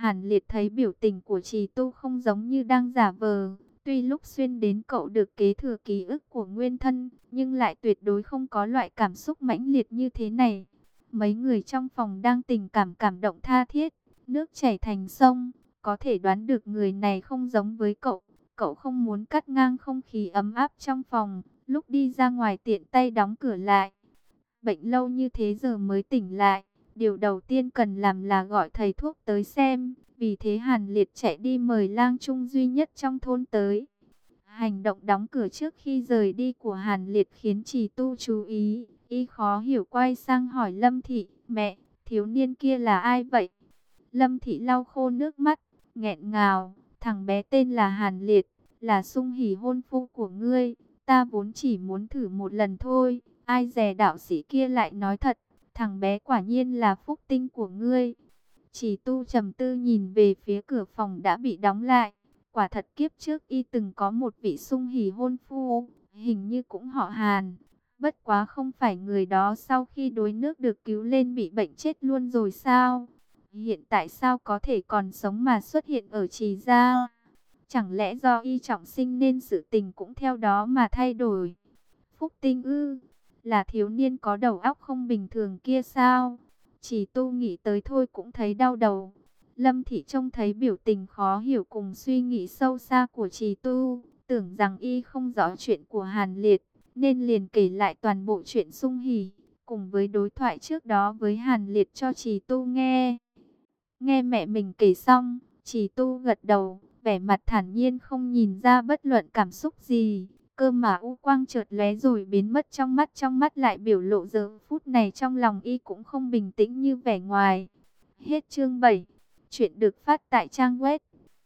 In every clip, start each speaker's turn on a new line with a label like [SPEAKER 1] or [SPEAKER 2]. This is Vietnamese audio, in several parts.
[SPEAKER 1] Hàn Liệt thấy biểu tình của Trì Tu không giống như đang giả vờ. Tuy lúc xuyên đến cậu được kế thừa ký ức của nguyên thân, nhưng lại tuyệt đối không có loại cảm xúc mãnh liệt như thế này. Mấy người trong phòng đang tình cảm cảm động tha thiết, nước chảy thành sông, có thể đoán được người này không giống với cậu. Cậu không muốn cắt ngang không khí ấm áp trong phòng, lúc đi ra ngoài tiện tay đóng cửa lại. Bệnh lâu như thế giờ mới tỉnh lại, điều đầu tiên cần làm là gọi thầy thuốc tới xem. Vì thế Hàn Liệt chạy đi mời lang trung duy nhất trong thôn tới. Hành động đóng cửa trước khi rời đi của Hàn Liệt khiến Trì Tu chú ý. Y khó hiểu quay sang hỏi Lâm Thị, mẹ, thiếu niên kia là ai vậy? Lâm Thị lau khô nước mắt, nghẹn ngào, thằng bé tên là Hàn Liệt, là sung hỉ hôn phu của ngươi. Ta vốn chỉ muốn thử một lần thôi, ai dè đạo sĩ kia lại nói thật, thằng bé quả nhiên là phúc tinh của ngươi. Chỉ Tu trầm tư nhìn về phía cửa phòng đã bị đóng lại. Quả thật kiếp trước y từng có một vị sung hỉ hôn phu, hình như cũng họ Hàn. Bất quá không phải người đó sau khi đuối nước được cứu lên bị bệnh chết luôn rồi sao? Hiện tại sao có thể còn sống mà xuất hiện ở Trì Gia? Chẳng lẽ do y trọng sinh nên sự tình cũng theo đó mà thay đổi? Phúc Tinh ư? Là thiếu niên có đầu óc không bình thường kia sao? Chỉ Tu nghĩ tới thôi cũng thấy đau đầu. Lâm Thị trông thấy biểu tình khó hiểu cùng suy nghĩ sâu xa của Trì Tu, tưởng rằng y không rõ chuyện của Hàn Liệt, nên liền kể lại toàn bộ chuyện sung hỉ, cùng với đối thoại trước đó với Hàn Liệt cho Trì Tu nghe. Nghe mẹ mình kể xong, Trì Tu gật đầu, vẻ mặt thản nhiên không nhìn ra bất luận cảm xúc gì. Cơ mà u quang chợt lóe rồi biến mất trong mắt lại biểu lộ giờ phút này trong lòng y cũng không bình tĩnh như vẻ ngoài. Hết chương 7. Chuyện được phát tại trang web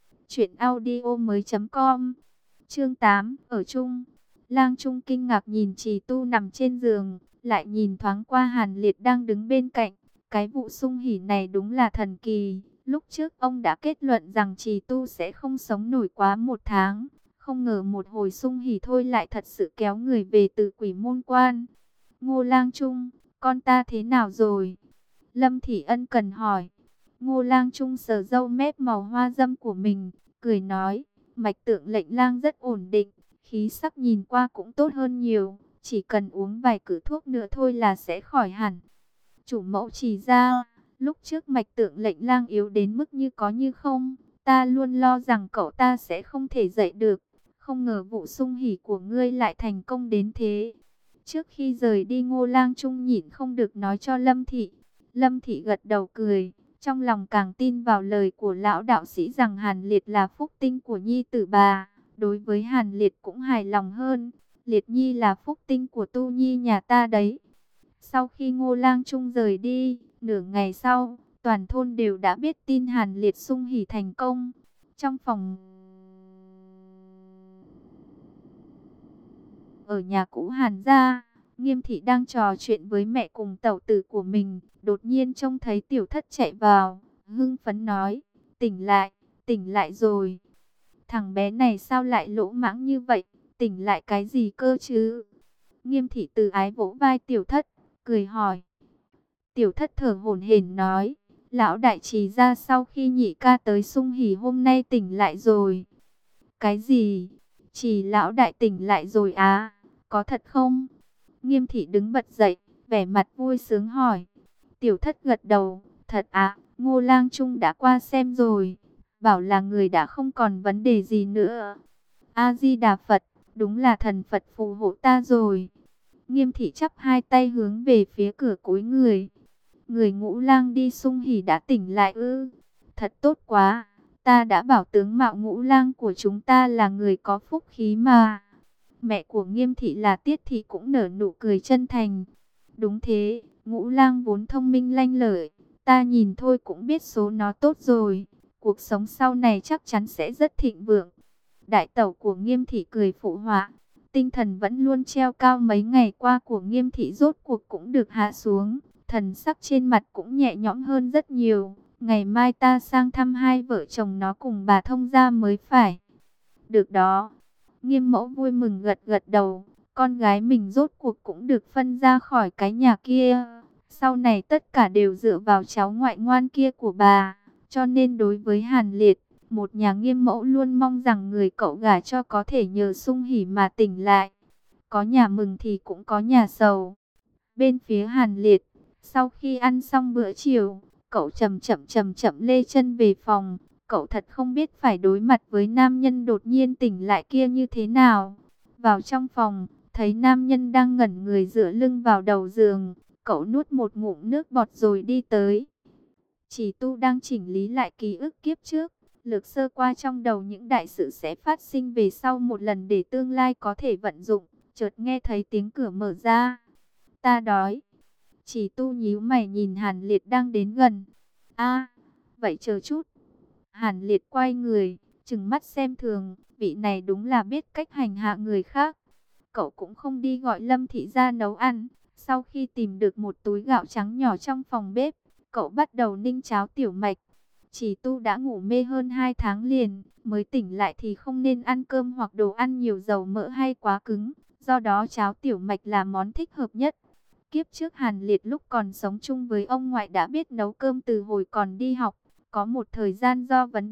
[SPEAKER 1] truyệnaudiomoi.com. Chương 8, ở chung. Lang Trung kinh ngạc nhìn Trì Tu nằm trên giường, lại nhìn thoáng qua Hàn Liệt đang đứng bên cạnh. Cái vụ sung hỉ này đúng là thần kỳ. Lúc trước ông đã kết luận rằng Trì Tu sẽ không sống nổi quá 1 tháng. Không ngờ một hồi sung hỉ thôi lại thật sự kéo người về từ Quỷ Môn Quan. Ngô Lang Trung, con ta thế nào rồi? Lâm Thị ân cần hỏi. Ngô Lang Trung sờ râu mép màu hoa dâm của mình, cười nói, mạch tượng lệnh lang rất ổn định, khí sắc nhìn qua cũng tốt hơn nhiều, chỉ cần uống vài cữ thuốc nữa thôi là sẽ khỏi hẳn. Chủ mẫu chỉ ra, lúc trước mạch tượng lệnh lang yếu đến mức như có như không, ta luôn lo rằng cậu ta sẽ không thể dậy được, không ngờ vụ sung hỉ của ngươi lại thành công đến thế. Trước khi rời đi Ngô Lang Trung nhịn không được nói cho Lâm Thị. Lâm Thị gật đầu cười, trong lòng càng tin vào lời của lão đạo sĩ rằng Hàn Liệt là phúc tinh của nhi tử bà. Đối với Hàn Liệt cũng hài lòng hơn, Liệt nhi là phúc tinh của Tu Nhi nhà ta đấy. Sau khi Ngô Lang Trung rời đi, nửa ngày sau, toàn thôn đều đã biết tin Hàn Liệt sung hỉ thành công. Trong phòng ở nhà cũ Hàn gia, Nghiêm Thị đang trò chuyện với mẹ cùng tẩu tử của mình, đột nhiên trông thấy Tiểu Thất chạy vào, hưng phấn nói, tỉnh lại rồi. Thằng bé này sao lại lỗ mãng như vậy, tỉnh lại cái gì cơ chứ? Nghiêm Thị từ ái vỗ vai Tiểu Thất, cười hỏi. Tiểu Thất thở hổn hển nói, lão đại trì ra sau khi nhị ca tới sung hỉ hôm nay tỉnh lại rồi. Cái gì? Chỉ lão đại tỉnh lại rồi à? Có thật không? Nghiêm Thị đứng bật dậy, vẻ mặt vui sướng hỏi. Tiểu Thất gật đầu, thật à, Ngô Lang Trung đã qua xem rồi, bảo là người đã không còn vấn đề gì nữa. A Di Đà Phật, đúng là thần Phật phù hộ ta rồi. Nghiêm Thị chắp hai tay hướng về phía cửa cúi người. Người Ngũ Lang đi sung hỉ đã tỉnh lại ư? Thật tốt quá, ta đã bảo tướng mạo Ngũ Lang của chúng ta là người có phúc khí mà. Mẹ của Nghiêm Thị là Tiết Thị cũng nở nụ cười chân thành. Đúng thế, Ngũ Lang vốn thông minh lanh lợi, ta nhìn thôi cũng biết số nó tốt rồi. Cuộc sống sau này chắc chắn sẽ rất thịnh vượng. Đại tẩu của Nghiêm Thị cười phụ họa. Tinh thần vẫn luôn treo cao mấy ngày qua của Nghiêm Thị rốt cuộc cũng được hạ xuống. Thần sắc trên mặt cũng nhẹ nhõm hơn rất nhiều. Ngày mai ta sang thăm hai vợ chồng nó cùng bà thông gia mới phải. Được đó. Nghiêm mẫu vui mừng gật gật đầu. Con gái mình rốt cuộc cũng được phân ra khỏi cái nhà kia. Sau này tất cả đều dựa vào cháu ngoại ngoan kia của bà. Cho nên đối với Hàn Liệt, một nhà nghiêm mẫu luôn mong rằng người cậu gả cho có thể nhờ sung hỉ mà tỉnh lại. Có nhà mừng thì cũng có nhà sầu. Bên phía Hàn Liệt, sau khi ăn xong bữa chiều, cậu chậm chậm lê chân về phòng. Cậu thật không biết phải đối mặt với nam nhân đột nhiên tỉnh lại kia như thế nào. Vào trong phòng, thấy nam nhân đang ngẩn người dựa lưng vào đầu giường. Cậu nuốt một ngụm nước bọt rồi đi tới. Chỉ tu đang chỉnh lý lại ký ức kiếp trước, lược sơ qua trong đầu những đại sự sẽ phát sinh về sau một lần để tương lai có thể vận dụng. Chợt nghe thấy tiếng cửa mở ra. Ta đói. Chỉ tu nhíu mày nhìn Hàn Liệt đang đến gần. A, vậy chờ chút. Hàn Liệt quay người, trừng mắt xem thường, vị này đúng là biết cách hành hạ người khác. Cậu cũng không đi gọi Lâm Thị ra nấu ăn. Sau khi tìm được một túi gạo trắng nhỏ trong phòng bếp, cậu bắt đầu ninh cháo tiểu mạch. Chỉ tu đã ngủ mê hơn 2 tháng liền, mới tỉnh lại thì không nên ăn cơm hoặc đồ ăn nhiều dầu mỡ hay quá cứng. Do đó cháo tiểu mạch là món thích hợp nhất. Kiếp trước Hàn Liệt lúc còn sống chung với ông ngoại đã biết nấu cơm từ hồi còn đi học. Có một thời gian do vấn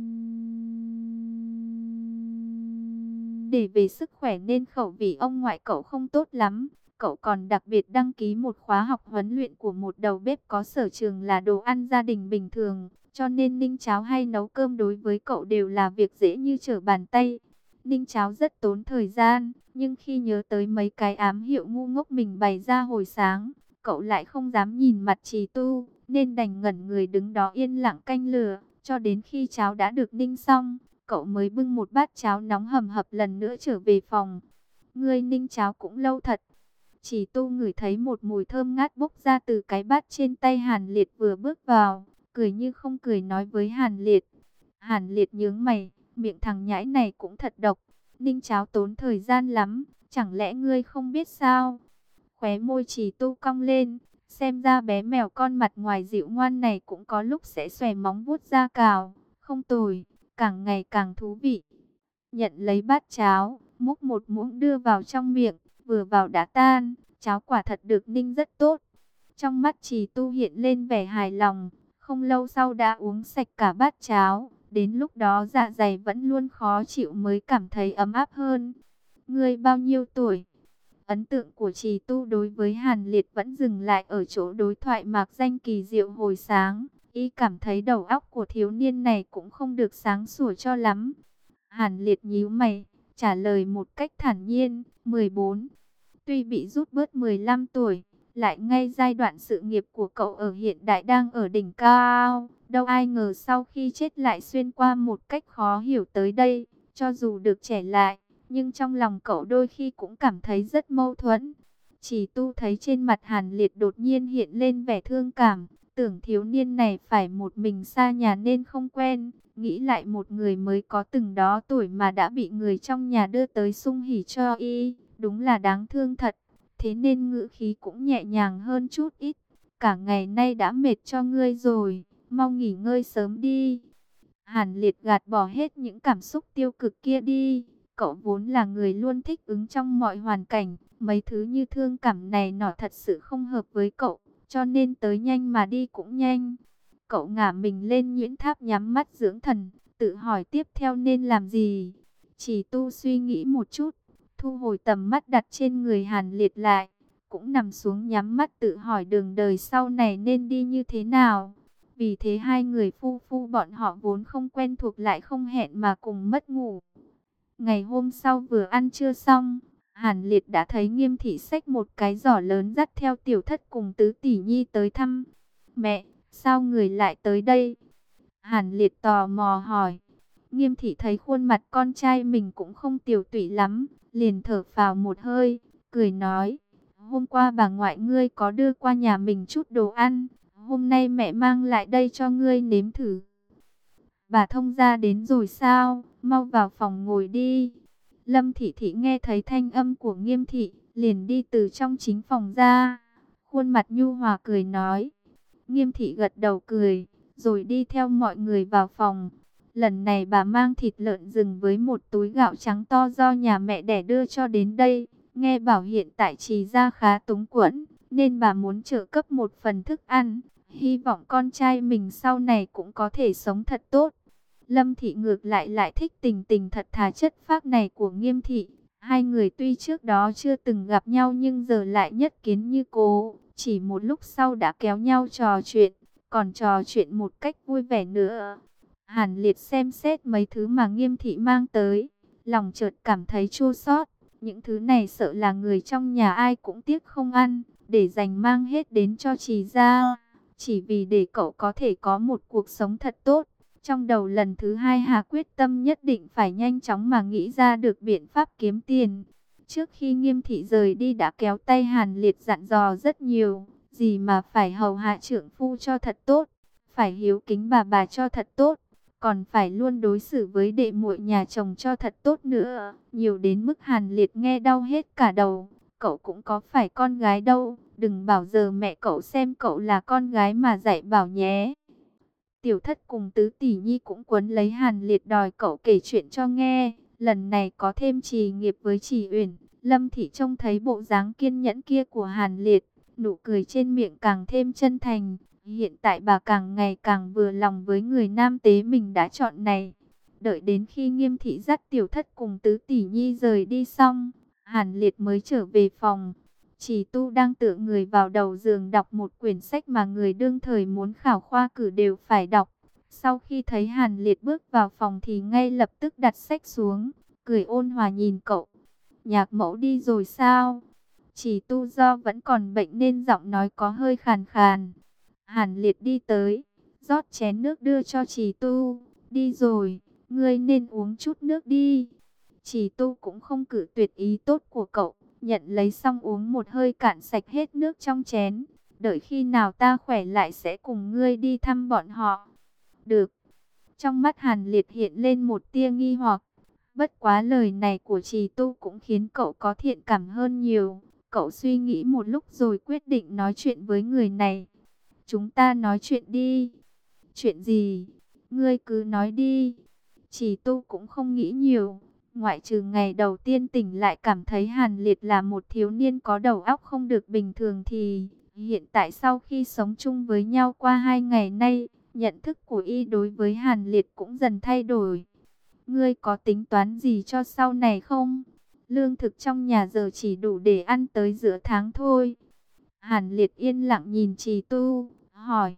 [SPEAKER 1] đề về sức khỏe nên khẩu vị ông ngoại cậu không tốt lắm. Cậu còn đặc biệt đăng ký một khóa học huấn luyện của một đầu bếp có sở trường là đồ ăn gia đình bình thường. Cho nên ninh cháo hay nấu cơm đối với cậu đều là việc dễ như trở bàn tay. Ninh cháo rất tốn thời gian, nhưng khi nhớ tới mấy cái ám hiệu ngu ngốc mình bày ra hồi sáng, cậu lại không dám nhìn mặt Trì Tu, nên đành ngẩn người đứng đó yên lặng canh lửa, cho đến khi cháo đã được ninh xong, cậu mới bưng một bát cháo nóng hầm hập lần nữa trở về phòng. Ngươi ninh cháo cũng lâu thật. Trì Tu ngửi thấy một mùi thơm ngát bốc ra từ cái bát trên tay Hàn Liệt vừa bước vào, cười như không cười nói với Hàn Liệt. Hàn Liệt nhướng mày, miệng thằng nhãi này cũng thật độc. Ninh cháo tốn thời gian lắm, chẳng lẽ ngươi không biết sao? Khóe môi Trì Tu cong lên, xem ra bé mèo con mặt ngoài dịu ngoan này cũng có lúc sẽ xòe móng vuốt ra cào. Không tồi, càng ngày càng thú vị. Nhận lấy bát cháo, múc một muỗng đưa vào trong miệng, vừa vào đã tan, cháo quả thật được ninh rất tốt. Trong mắt Trì Tu hiện lên vẻ hài lòng, không lâu sau đã uống sạch cả bát cháo. Đến lúc đó dạ dày vẫn luôn khó chịu mới cảm thấy ấm áp hơn. Ngươi bao nhiêu tuổi? Ấn tượng của Trì Tu đối với Hàn Liệt vẫn dừng lại ở chỗ đối thoại mạc danh kỳ diệu hồi sáng. Y cảm thấy đầu óc của thiếu niên này cũng không được sáng sủa cho lắm. Hàn Liệt nhíu mày, trả lời một cách thản nhiên, 14. Tuy bị rút bớt 15 tuổi, lại ngay giai đoạn sự nghiệp của cậu ở hiện đại đang ở đỉnh cao. Đâu ai ngờ sau khi chết lại xuyên qua một cách khó hiểu tới đây. Cho dù được trẻ lại, nhưng trong lòng cậu đôi khi cũng cảm thấy rất mâu thuẫn. Chỉ Tu thấy trên mặt Hàn Liệt đột nhiên hiện lên vẻ thương cảm. Tưởng thiếu niên này phải một mình xa nhà nên không quen. Nghĩ lại một người mới có từng đó tuổi mà đã bị người trong nhà đưa tới sung hỉ cho y. Đúng là đáng thương thật. Thế nên ngữ khí cũng nhẹ nhàng hơn chút ít. Cả ngày nay đã mệt cho ngươi rồi, mau nghỉ ngơi sớm đi. Hàn Liệt gạt bỏ hết những cảm xúc tiêu cực kia đi. Cậu vốn là người luôn thích ứng trong mọi hoàn cảnh. Mấy thứ như thương cảm này nọ thật sự không hợp với cậu. Cho nên tới nhanh mà đi cũng nhanh. Cậu ngả mình lên nhuyễn tháp nhắm mắt dưỡng thần. Tự hỏi tiếp theo nên làm gì. Chỉ Tu suy nghĩ một chút, thu hồi tầm mắt đặt trên người Hàn Liệt lại, cũng nằm xuống nhắm mắt tự hỏi đường đời sau này nên đi như thế nào. Vì thế hai người phu phu bọn họ vốn không quen thuộc lại không hẹn mà cùng mất ngủ. Ngày hôm sau vừa ăn trưa xong, Hàn Liệt đã thấy Nghiêm Thị xách một cái giỏ lớn dắt theo Tiểu Thất cùng tứ tỷ nhi tới thăm. Mẹ, sao người lại tới đây? Hàn Liệt tò mò hỏi. Nghiêm Thị thấy khuôn mặt con trai mình cũng không tiều tụy lắm, liền thở phào một hơi, cười nói, hôm qua bà ngoại ngươi có đưa qua nhà mình chút đồ ăn, hôm nay mẹ mang lại đây cho ngươi nếm thử. Bà thông gia đến rồi sao, mau vào phòng ngồi đi. Lâm Thị Thị nghe thấy thanh âm của Nghiêm Thị, liền đi từ trong chính phòng ra, khuôn mặt nhu hòa cười nói. Nghiêm Thị gật đầu cười, rồi đi theo mọi người vào phòng. Lần này bà mang thịt lợn rừng với một túi gạo trắng to do nhà mẹ đẻ đưa cho đến đây. Nghe bảo hiện tại Trì gia khá túng quẫn, nên bà muốn trợ cấp một phần thức ăn. hy vọng con trai mình sau này cũng có thể sống thật tốt. Lâm Thị ngược lại thích tình tình thật thà chất phác này của Nghiêm Thị. Hai người tuy trước đó chưa từng gặp nhau nhưng giờ lại nhất kiến như cố. Chỉ một lúc sau đã kéo nhau trò chuyện, còn trò chuyện một cách vui vẻ nữa. Hàn Liệt xem xét mấy thứ mà Nghiêm Thị mang tới, lòng chợt cảm thấy chua xót. Những thứ này sợ là người trong nhà ai cũng tiếc không ăn, để dành mang hết đến cho Trì gia, chỉ vì để cậu có thể có một cuộc sống thật tốt. Trong đầu lần thứ hai Hà quyết tâm nhất định phải nhanh chóng mà nghĩ ra được biện pháp kiếm tiền. Trước khi Nghiêm Thị rời đi đã kéo tay Hàn Liệt dặn dò rất nhiều, gì mà phải hầu hạ trượng phu cho thật tốt, phải hiếu kính bà cho thật tốt, còn phải luôn đối xử với đệ muội nhà chồng cho thật tốt nữa. Nhiều đến mức Hàn Liệt nghe đau hết cả đầu. Cậu cũng có phải con gái đâu, đừng bảo giờ mẹ cậu xem cậu là con gái mà dạy bảo nhé. Tiểu Thất cùng Tứ Tỷ Nhi cũng quấn lấy Hàn Liệt đòi cậu kể chuyện cho nghe. Lần này có thêm Trì Nghiệp với Trì Uyển. Lâm Thị trông thấy bộ dáng kiên nhẫn kia của Hàn Liệt, nụ cười trên miệng càng thêm chân thành. Hiện tại bà càng ngày càng vừa lòng với người nam tế mình đã chọn này. Đợi đến khi Nghiêm Thị dắt Tiểu Thất cùng Tứ Tỷ Nhi rời đi xong, Hàn Liệt mới trở về phòng. Trì Tu đang tựa người vào đầu giường đọc một quyển sách mà người đương thời muốn khảo khoa cử đều phải đọc. Sau khi thấy Hàn Liệt bước vào phòng thì ngay lập tức đặt sách xuống, cười ôn hòa nhìn cậu. Nhạc mẫu đi rồi sao? Trì Tu do vẫn còn bệnh nên giọng nói có hơi khàn khàn. Hàn Liệt đi tới, rót chén nước đưa cho Trì Tu. Đi rồi, ngươi nên uống chút nước đi. Trì Tu cũng không cự tuyệt ý tốt của cậu, nhận lấy xong uống một hơi cạn sạch hết nước trong chén. Đợi khi nào ta khỏe lại sẽ cùng ngươi đi thăm bọn họ. Được. Trong mắt Hàn Liệt hiện lên một tia nghi hoặc. Bất quá lời này của Trì Tu cũng khiến cậu có thiện cảm hơn nhiều. Cậu suy nghĩ một lúc rồi quyết định nói chuyện với người này. Chúng ta nói chuyện đi. Chuyện gì? Ngươi cứ nói đi. Trì Tu cũng không nghĩ nhiều. Ngoại trừ ngày đầu tiên tỉnh lại cảm thấy Hàn Liệt là một thiếu niên có đầu óc không được bình thường thì hiện tại sau khi sống chung với nhau qua 2 ngày nay, nhận thức của y đối với Hàn Liệt cũng dần thay đổi. Ngươi có tính toán gì cho sau này không? Lương thực trong nhà giờ chỉ đủ để ăn tới giữa tháng thôi. Hàn Liệt yên lặng nhìn Trì Tu, hỏi.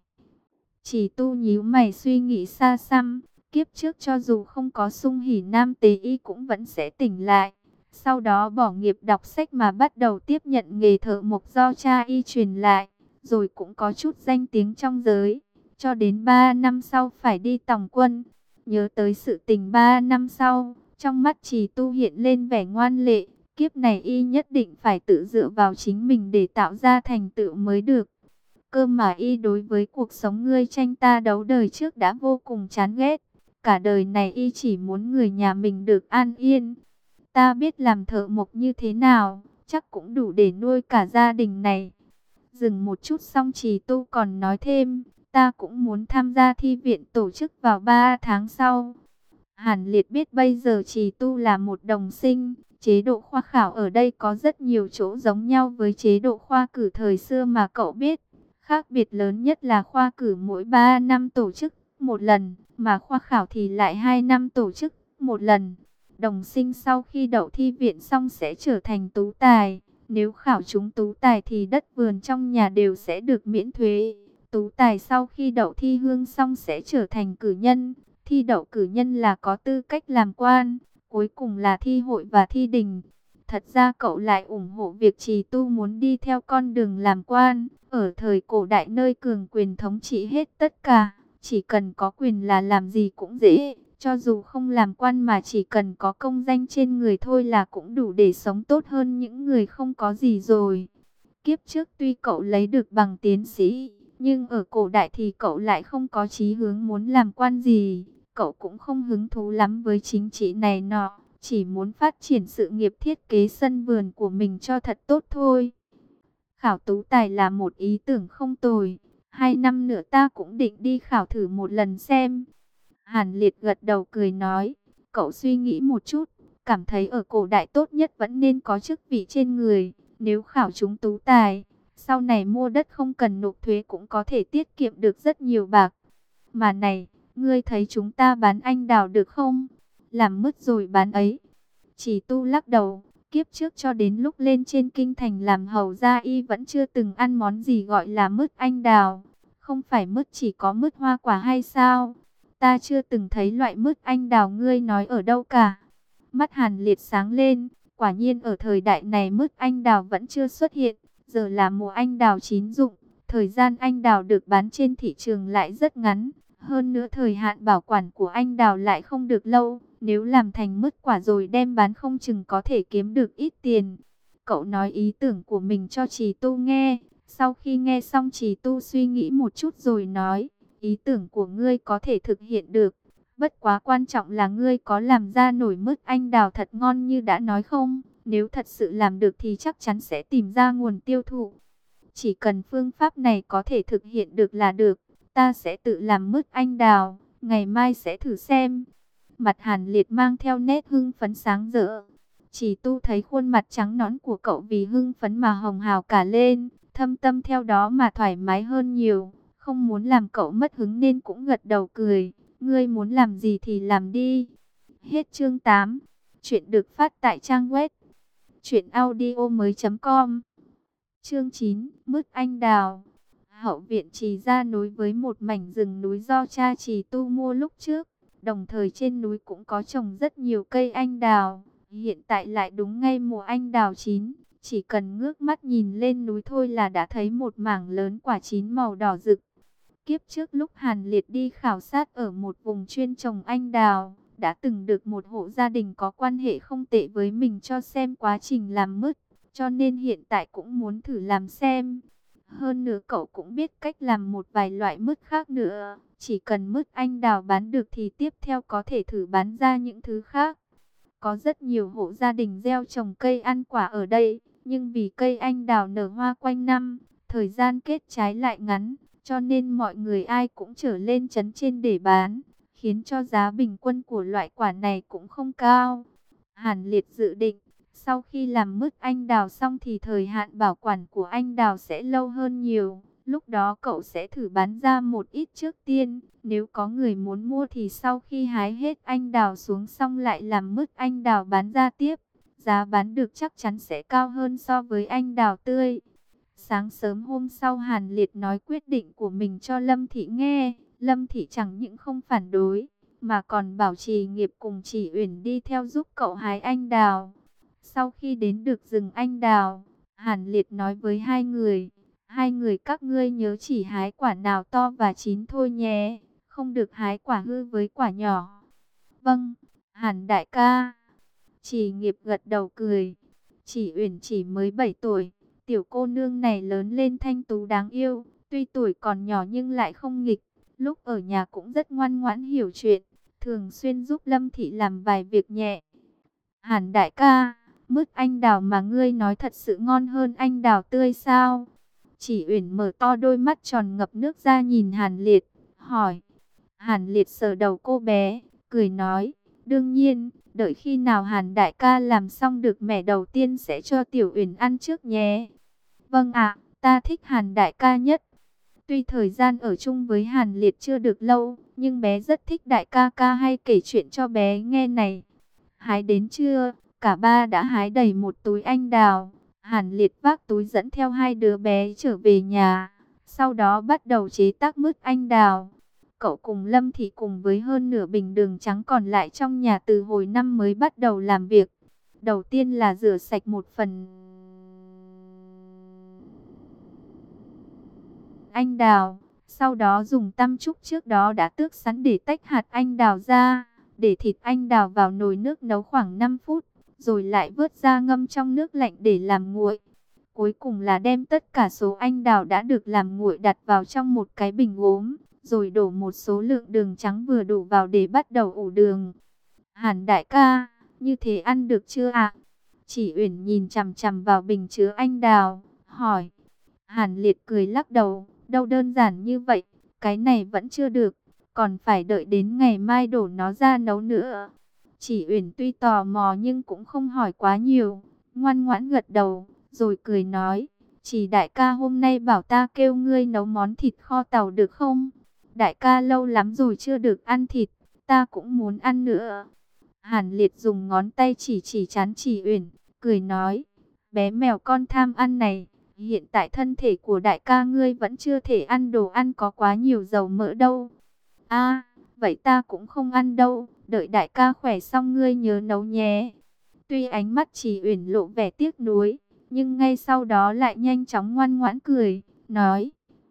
[SPEAKER 1] Trì Tu nhíu mày suy nghĩ xa xăm. Kiếp trước cho dù không có Sung Hỉ Nam tế y cũng vẫn sẽ tỉnh lại. Sau đó bỏ nghiệp đọc sách mà bắt đầu tiếp nhận nghề thợ mộc do cha y truyền lại. Rồi cũng có chút danh tiếng trong giới. Cho đến 3 năm sau phải đi tòng quân. Nhớ tới sự tình 3 năm sau, trong mắt Trì Tu hiện lên vẻ ngoan lệ. Kiếp này y nhất định phải tự dựa vào chính mình để tạo ra thành tựu mới được. Cơ mà y đối với cuộc sống ngươi tranh ta đấu đời trước đã vô cùng chán ghét. Cả đời này y chỉ muốn người nhà mình được an yên. Ta biết làm thợ mộc như thế nào, chắc cũng đủ để nuôi cả gia đình này. Dừng một chút xong Trì Tu còn nói thêm, ta cũng muốn tham gia thi viện tổ chức vào 3 tháng sau. Hàn Liệt biết bây giờ Trì Tu là một đồng sinh, chế độ khoa khảo ở đây có rất nhiều chỗ giống nhau với chế độ khoa cử thời xưa mà cậu biết. Khác biệt lớn nhất là khoa cử mỗi 3 năm tổ chức một lần, mà khoa khảo thì lại 2 năm tổ chức một lần. Đồng sinh sau khi đậu thi viện xong sẽ trở thành tú tài. Nếu khảo trúng tú tài thì đất vườn trong nhà đều sẽ được miễn thuế. Tú tài sau khi đậu thi hương xong sẽ trở thành cử nhân. Thi đậu cử nhân là có tư cách làm quan. Cuối cùng là thi hội và thi đình. Thật ra cậu lại ủng hộ việc Trì Tu muốn đi theo con đường làm quan. Ở thời cổ đại nơi cường quyền thống trị hết tất cả, chỉ cần có quyền là làm gì cũng dễ. Cho dù không làm quan mà chỉ cần có công danh trên người thôi là cũng đủ để sống tốt hơn những người không có gì rồi. Kiếp trước tuy cậu lấy được bằng tiến sĩ, nhưng ở cổ đại thì cậu lại không có chí hướng muốn làm quan gì. Cậu cũng không hứng thú lắm với chính trị này nọ, chỉ muốn phát triển sự nghiệp thiết kế sân vườn của mình cho thật tốt thôi. Khảo tú tài là một ý tưởng không tồi. 2 năm nữa ta cũng định đi khảo thử một lần xem. Hàn Liệt gật đầu cười nói. Cậu suy nghĩ một chút, cảm thấy ở cổ đại tốt nhất vẫn nên có chức vị trên người. Nếu khảo trúng tú tài, Sau này mua đất không cần nộp thuế cũng có thể tiết kiệm được rất nhiều bạc. Mà này, ngươi thấy chúng ta bán anh đào được không? Làm mứt rồi bán ấy. Chỉ Tu lắc đầu, kiếp trước cho đến lúc lên trên kinh thành làm hầu gia y vẫn chưa từng ăn món gì gọi là mứt anh đào. Không phải mứt chỉ có mứt hoa quả hay sao? Ta chưa từng thấy loại mứt anh đào ngươi nói ở đâu cả. Mắt Hàn Liệt sáng lên, quả nhiên ở thời đại này mứt anh đào vẫn chưa xuất hiện. Giờ là mùa anh đào chín rụng, thời gian anh đào được bán trên thị trường lại rất ngắn. Hơn nữa thời hạn bảo quản của anh đào lại không được lâu. Nếu làm thành mứt quả rồi đem bán không chừng có thể kiếm được ít tiền. Cậu nói ý tưởng của mình cho Trì Tu nghe. Sau khi nghe xong Trì Tu suy nghĩ một chút rồi nói, ý tưởng của ngươi có thể thực hiện được. Bất quá quan trọng là ngươi có làm ra nổi mứt anh đào thật ngon như đã nói không? Nếu thật sự làm được thì chắc chắn sẽ tìm ra nguồn tiêu thụ. Chỉ cần phương pháp này có thể thực hiện được là được. Ta sẽ tự làm mứt anh đào, ngày mai sẽ thử xem. Mặt Hàn Liệt mang theo nét hưng phấn sáng rỡ. Chỉ Tu thấy khuôn mặt trắng nõn của cậu vì hưng phấn mà hồng hào cả lên, thâm tâm theo đó mà thoải mái hơn nhiều. Không muốn làm cậu mất hứng nên cũng gật đầu cười. Ngươi muốn làm gì thì làm đi. Hết chương 8. Chuyện được phát tại trang web truyệnaudiomoi.com. Chương 9, mứt anh đào. Hậu viện Trì ra nối với một mảnh rừng núi do cha Trì Tu mua lúc trước. Đồng thời trên núi cũng có trồng rất nhiều cây anh đào. Hiện tại lại đúng ngay mùa anh đào chín. Chỉ cần ngước mắt nhìn lên núi thôi là đã thấy một mảng lớn quả chín màu đỏ rực. Kiếp trước lúc Hàn Liệt đi khảo sát ở một vùng chuyên trồng anh đào, đã từng được một hộ gia đình có quan hệ không tệ với mình cho xem quá trình làm mứt. Cho nên hiện tại cũng muốn thử làm xem. Hơn nữa cậu cũng biết cách làm một vài loại mứt khác nữa. Chỉ cần mứt anh đào bán được thì tiếp theo có thể thử bán ra những thứ khác. Có rất nhiều hộ gia đình gieo trồng cây ăn quả ở đây. Nhưng vì cây anh đào nở hoa quanh năm, thời gian kết trái lại ngắn. Cho nên mọi người ai cũng trở lên trấn trên để bán. Khiến cho giá bình quân của loại quả này cũng không cao. Hàn Liệt dự định, sau khi làm mứt anh đào xong thì thời hạn bảo quản của anh đào sẽ lâu hơn nhiều. Lúc đó cậu sẽ thử bán ra một ít trước tiên. Nếu có người muốn mua thì sau khi hái hết anh đào xuống xong lại làm mứt anh đào bán ra tiếp. Giá bán được chắc chắn sẽ cao hơn so với anh đào tươi. Sáng sớm hôm sau Hàn Liệt nói quyết định của mình cho Lâm Thị nghe. Lâm Thị chẳng những không phản đối, mà còn bảo Trì Nghiệp cùng Trì Uyển đi theo giúp cậu hái anh đào. Sau khi đến được rừng anh đào, Hàn Liệt nói với hai người các ngươi nhớ chỉ hái quả nào to và chín thôi nhé, không được hái quả hư với quả nhỏ. Vâng, Hàn đại ca. Trì Nghiệp gật đầu cười. Trì Uyển chỉ mới 7 tuổi, tiểu cô nương này lớn lên thanh tú đáng yêu, tuy tuổi còn nhỏ nhưng lại không nghịch, lúc ở nhà cũng rất ngoan ngoãn hiểu chuyện, thường xuyên giúp Lâm Thị làm vài việc nhẹ. Hàn đại ca, mứt anh đào mà ngươi nói thật sự ngon hơn anh đào tươi sao? Chỉ Uyển mở to đôi mắt tròn ngập nước ra nhìn Hàn Liệt, hỏi. Hàn Liệt sờ đầu cô bé, cười nói, đương nhiên, đợi khi nào Hàn đại ca làm xong được mẻ đầu tiên sẽ cho Tiểu Uyển ăn trước nhé. Vâng ạ, ta thích Hàn đại ca nhất. Tuy thời gian ở chung với Hàn Liệt chưa được lâu, nhưng bé rất thích đại ca ca hay kể chuyện cho bé nghe này. Hái đến trưa, cả ba đã hái đầy một túi anh đào. Hàn Liệt vác túi dẫn theo hai đứa bé trở về nhà. Sau đó bắt đầu chế tác mứt anh đào. Cậu cùng Lâm Thị cùng với hơn nửa bình đường trắng còn lại trong nhà từ hồi năm mới bắt đầu làm việc. Đầu tiên là rửa sạch một phần anh đào. Sau đó dùng tăm trúc trước đó đã tước sẵn để tách hạt anh đào ra. Để thịt anh đào vào nồi nước nấu khoảng 5 phút. Rồi lại vớt ra ngâm trong nước lạnh để làm nguội. Cuối cùng là đem tất cả số anh đào đã được làm nguội đặt vào trong một cái bình gốm. Rồi đổ một số lượng đường trắng vừa đủ vào để bắt đầu ủ đường. Hàn đại ca, như thế ăn được chưa ạ? Chỉ Uyển nhìn chằm chằm vào bình chứa anh đào, hỏi. Hàn Liệt cười lắc đầu, đâu đơn giản như vậy, cái này vẫn chưa được, còn phải đợi đến ngày mai đổ nó ra nấu nữa. Chỉ Uyển tuy tò mò nhưng cũng không hỏi quá nhiều, ngoan ngoãn gật đầu, rồi cười nói, Chỉ đại ca hôm nay bảo ta kêu ngươi nấu món thịt kho tàu được không? Đại ca lâu lắm rồi chưa được ăn thịt, ta cũng muốn ăn nữa. Hàn Liệt dùng ngón tay chỉ chỉ trán Chỉ Uyển, cười nói, bé mèo con tham ăn này, hiện tại thân thể của đại ca ngươi vẫn chưa thể ăn đồ ăn có quá nhiều dầu mỡ đâu. À, vậy ta cũng không ăn đâu, đợi đại ca khỏe xong ngươi nhớ nấu nhé. Tuy ánh mắt Chỉ Uyển lộ vẻ tiếc nuối, nhưng ngay sau đó lại nhanh chóng ngoan ngoãn cười, nói,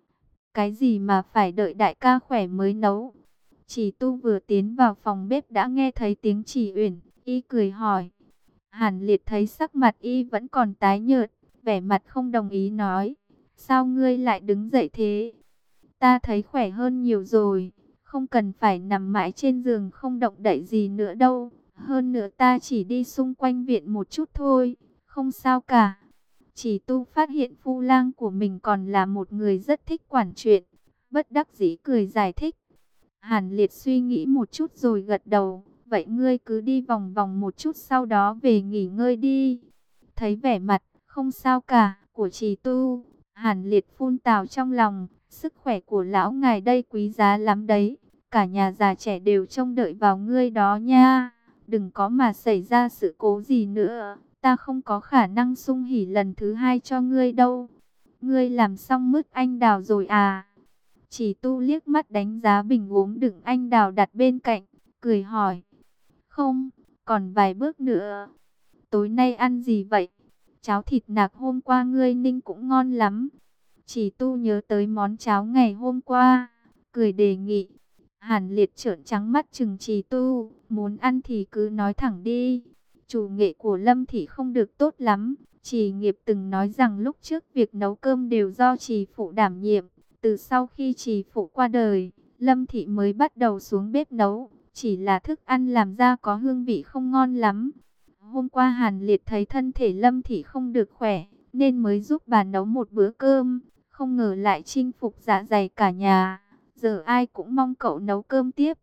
[SPEAKER 1] cái gì mà phải đợi đại ca khỏe mới nấu. Chỉ Tu vừa tiến vào phòng bếp đã nghe thấy tiếng Chỉ Uyển, y cười hỏi. Hàn Liệt thấy sắc mặt y vẫn còn tái nhợt, vẻ mặt không đồng ý nói, sao ngươi lại đứng dậy thế? Ta thấy khỏe hơn nhiều rồi, không cần phải nằm mãi trên giường không động đậy gì nữa đâu. Hơn nữa ta chỉ đi xung quanh viện một chút thôi, không sao cả. Chỉ Tu phát hiện phu lang của mình còn là một người rất thích quản chuyện, bất đắc dĩ cười giải thích. Hàn Liệt suy nghĩ một chút rồi gật đầu, vậy ngươi cứ đi vòng vòng một chút sau đó về nghỉ ngơi đi. Thấy vẻ mặt không sao cả của Trì Tu, Hàn Liệt phun tào trong lòng, sức khỏe của lão ngài đây quý giá lắm đấy, cả nhà già trẻ đều trông đợi vào ngươi đó nha. Đừng có mà xảy ra sự cố gì nữa, ta không có khả năng sung hỉ lần thứ hai cho ngươi đâu. Ngươi làm xong mứt anh đào rồi à? Chỉ Tu liếc mắt đánh giá bình uống đựng anh đào đặt bên cạnh, cười hỏi. Không, còn vài bước nữa. Tối nay ăn gì vậy? Cháo thịt nạc hôm qua ngươi ninh cũng ngon lắm. Chỉ Tu nhớ tới món cháo ngày hôm qua, cười đề nghị. Hàn Liệt trợn trắng mắt chừng Chỉ Tu, muốn ăn thì cứ nói thẳng đi. Chủ nghệ của Lâm Thị không được tốt lắm. Chỉ Nghiệp từng nói rằng lúc trước việc nấu cơm đều do Chỉ phụ đảm nhiệm. Từ sau khi Chỉ phụ qua đời, Lâm Thị mới bắt đầu xuống bếp nấu. Chỉ là thức ăn làm ra có hương vị không ngon lắm. Hôm qua Hàn Liệt thấy thân thể Lâm Thị không được khỏe, nên mới giúp bà nấu một bữa cơm. Không ngờ lại chinh phục dạ dày cả nhà. Giờ ai cũng mong cậu nấu cơm tiếp.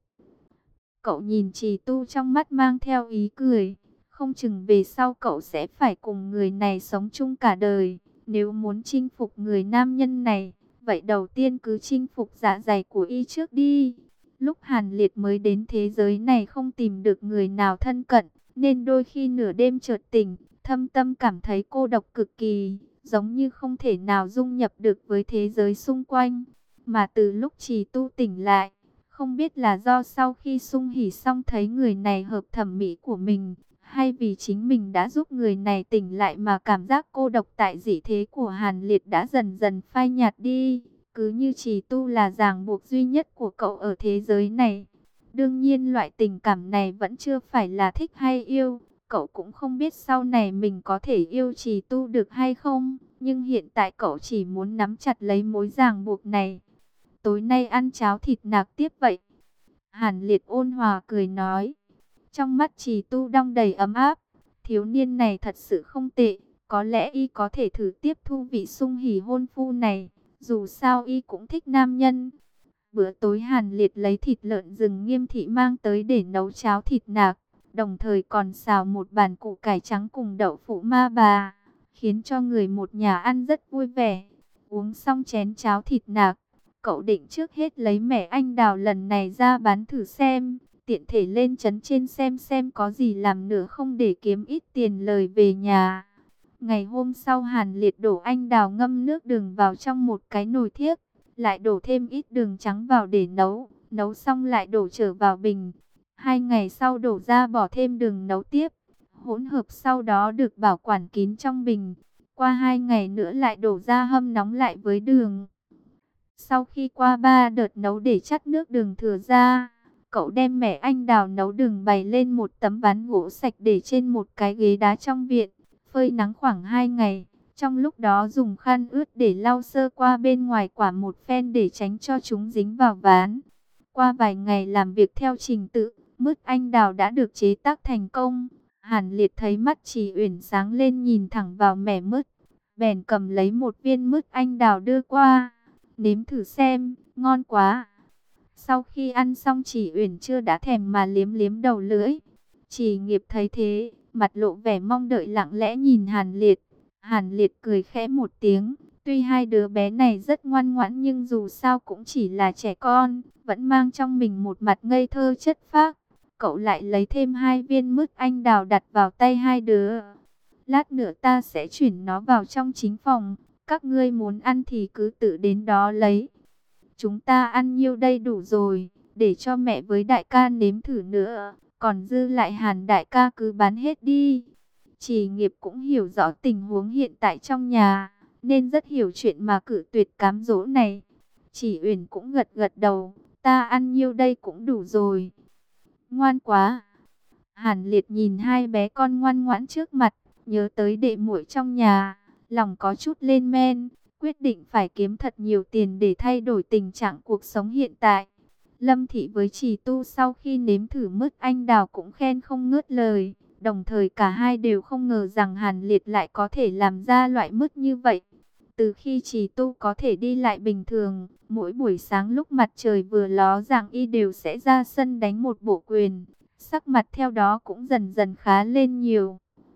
[SPEAKER 1] Cậu nhìn Trì Tu trong mắt mang theo ý cười. Không chừng về sau cậu sẽ phải cùng người này sống chung cả đời. Nếu muốn chinh phục người nam nhân này, vậy đầu tiên cứ chinh phục dạ dày của y trước đi. Lúc Hàn Liệt mới đến thế giới này không tìm được người nào thân cận, nên đôi khi nửa đêm chợt tỉnh, thâm tâm cảm thấy cô độc cực kỳ, giống như không thể nào dung nhập được với thế giới xung quanh. Mà từ lúc Trì Tu tỉnh lại, không biết là do sau khi sung hỉ xong thấy người này hợp thẩm mỹ của mình, hay vì chính mình đã giúp người này tỉnh lại mà cảm giác cô độc tại dị thế của Hàn Liệt đã dần dần phai nhạt đi. Cứ như Trì Tu là ràng buộc duy nhất của cậu ở thế giới này. Đương nhiên loại tình cảm này vẫn chưa phải là thích hay yêu. Cậu cũng không biết sau này mình có thể yêu Trì Tu được hay không. Nhưng hiện tại cậu chỉ muốn nắm chặt lấy mối ràng buộc này. Tối nay ăn cháo thịt nạc tiếp vậy. Hàn Liệt ôn hòa cười nói. Trong mắt Trì Tu đong đầy ấm áp. Thiếu niên này thật sự không tệ. Có lẽ y có thể thử tiếp thu vị sung hỉ hôn phu này. Dù sao y cũng thích nam nhân. Bữa tối Hàn Liệt lấy thịt lợn rừng Nghiêm Thị mang tới để nấu cháo thịt nạc. Đồng thời còn xào một bàn củ cải trắng cùng đậu phụ ma bà. Khiến cho người một nhà ăn rất vui vẻ. Uống xong chén cháo thịt nạc, cậu định trước hết lấy mẻ anh đào lần này ra bán thử xem. Tiện thể lên trấn trên xem có gì làm nữa không để kiếm ít tiền lời về nhà. Ngày hôm sau Hàn Liệt đổ anh đào ngâm nước đường vào trong một cái nồi thiếc. Lại đổ thêm ít đường trắng vào để nấu. Nấu xong lại đổ trở vào bình. 2 ngày sau đổ ra bỏ thêm đường nấu tiếp. Hỗn hợp sau đó được bảo quản kín trong bình. Qua 2 ngày nữa lại đổ ra hâm nóng lại với đường. Sau khi qua 3 đợt nấu để chắt nước đường thừa ra, cậu đem mẻ anh đào nấu đường bày lên một tấm ván gỗ sạch để trên một cái ghế đá trong viện, phơi nắng khoảng 2 ngày. Trong lúc đó dùng khăn ướt để lau sơ qua bên ngoài quả một phen để tránh cho chúng dính vào ván. Qua vài ngày làm việc theo trình tự, mứt anh đào đã được chế tác thành công. Hàn Liệt thấy mắt Trì Uyển sáng lên nhìn thẳng vào mẻ mứt, bèn cầm lấy một viên mứt anh đào đưa qua. Nếm thử xem, ngon quá. Sau khi ăn xong Trì Uyển chưa đã thèm mà liếm liếm đầu lưỡi. Trì Nghiệp thấy thế, mặt lộ vẻ mong đợi lặng lẽ nhìn Hàn Liệt. Hàn Liệt cười khẽ một tiếng, Tuy hai đứa bé này rất ngoan ngoãn nhưng dù sao cũng chỉ là trẻ con, vẫn mang trong mình một mặt ngây thơ chất phác. Cậu lại lấy thêm 2 viên mứt anh đào đặt vào tay hai đứa. Lát nữa ta sẽ chuyển nó vào trong chính phòng, các ngươi muốn ăn thì cứ tự đến đó lấy. Chúng ta ăn nhiêu đây đủ rồi, để cho mẹ với đại ca nếm thử nữa, còn dư lại Hàn đại ca cứ bán hết đi. Chỉ Nghiệp cũng hiểu rõ tình huống hiện tại trong nhà, nên rất hiểu chuyện mà cự tuyệt cám dỗ này. Chỉ Uyển cũng gật gật đầu, ta ăn nhiêu đây cũng đủ rồi. Ngoan quá. Hàn Liệt nhìn hai bé con ngoan ngoãn trước mặt, nhớ tới đệ muội trong nhà, lòng có chút lên men, quyết định phải kiếm thật nhiều tiền để thay đổi tình trạng cuộc sống hiện tại. Lâm Thị với Trì Tu sau khi nếm thử mứt anh đào cũng khen không ngớt lời, đồng thời cả hai đều không ngờ rằng Hàn Liệt lại có thể làm ra loại mứt như vậy. Từ khi Trì Tu có thể đi lại bình thường, mỗi buổi sáng lúc mặt trời vừa ló dạng y đều sẽ ra sân đánh một bộ quyền, sắc mặt theo đó cũng dần dần khá lên nhiều.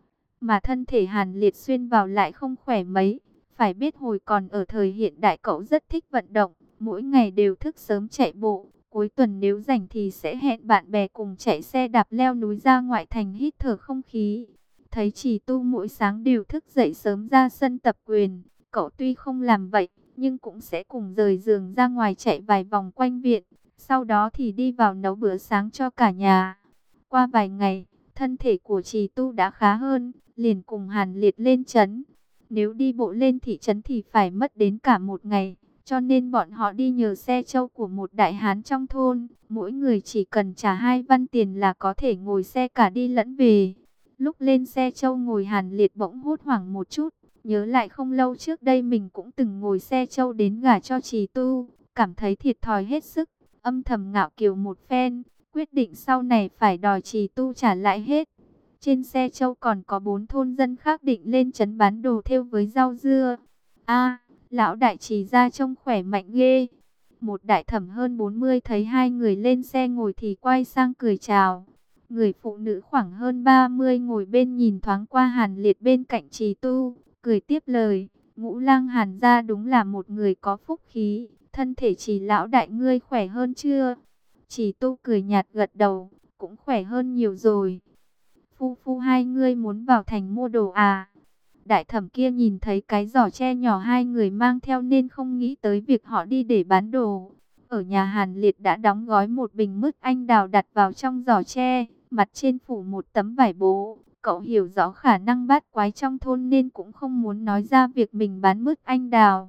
[SPEAKER 1] Mà thân thể Hàn Liệt xuyên vào lại không khỏe mấy. Phải biết hồi còn ở thời hiện đại cậu rất thích vận động, mỗi ngày đều thức sớm chạy bộ. Cuối tuần nếu rảnh thì sẽ hẹn bạn bè cùng chạy xe đạp leo núi ra ngoại thành hít thở không khí. Thấy Trì Tu mỗi sáng đều thức dậy sớm ra sân tập quyền, cậu tuy không làm vậy, nhưng cũng sẽ cùng rời giường ra ngoài chạy vài vòng quanh viện. Sau đó thì đi vào nấu bữa sáng cho cả nhà. Qua vài ngày, thân thể của Trì Tu đã khá hơn, liền cùng Hàn Liệt lên trấn. Nếu đi bộ lên thị trấn thì phải mất đến cả một ngày, cho nên bọn họ đi nhờ xe trâu của một đại hán trong thôn. Mỗi người chỉ cần trả 2 văn tiền là có thể ngồi xe cả đi lẫn về. Lúc lên xe trâu ngồi Hàn Liệt bỗng hốt hoảng một chút, nhớ lại không lâu trước đây mình cũng từng ngồi xe trâu đến gả cho Trì Tu, cảm thấy thiệt thòi hết sức, âm thầm ngạo kiều một phen, quyết định sau này phải đòi Trì Tu trả lại hết. Trên xe trâu còn có 4 thôn dân khác định lên trấn bán đồ thêu với rau dưa. A, lão đại Trì ra trông khỏe mạnh ghê. Một đại thẩm hơn 40 thấy hai người lên xe ngồi thì quay sang cười chào. Người phụ nữ khoảng hơn 30 ngồi bên nhìn thoáng qua Hàn Liệt bên cạnh Trì Tu, cười tiếp lời, Ngũ lang Hàn gia đúng là một người có phúc khí, thân thể Trì lão đại ngươi khỏe hơn chưa? Trì Tu cười nhạt gật đầu, cũng khỏe hơn nhiều rồi. Phu phu hai ngươi muốn vào thành mua đồ à? Đại thẩm kia nhìn thấy cái giỏ tre nhỏ hai người mang theo nên không nghĩ tới việc họ đi để bán đồ. Ở nhà Hàn Liệt đã đóng gói một bình mứt anh đào đặt vào trong giỏ tre, mặt trên phủ một tấm vải bố. Cậu hiểu rõ khả năng bát quái trong thôn nên cũng không muốn nói ra việc mình bán mứt anh đào.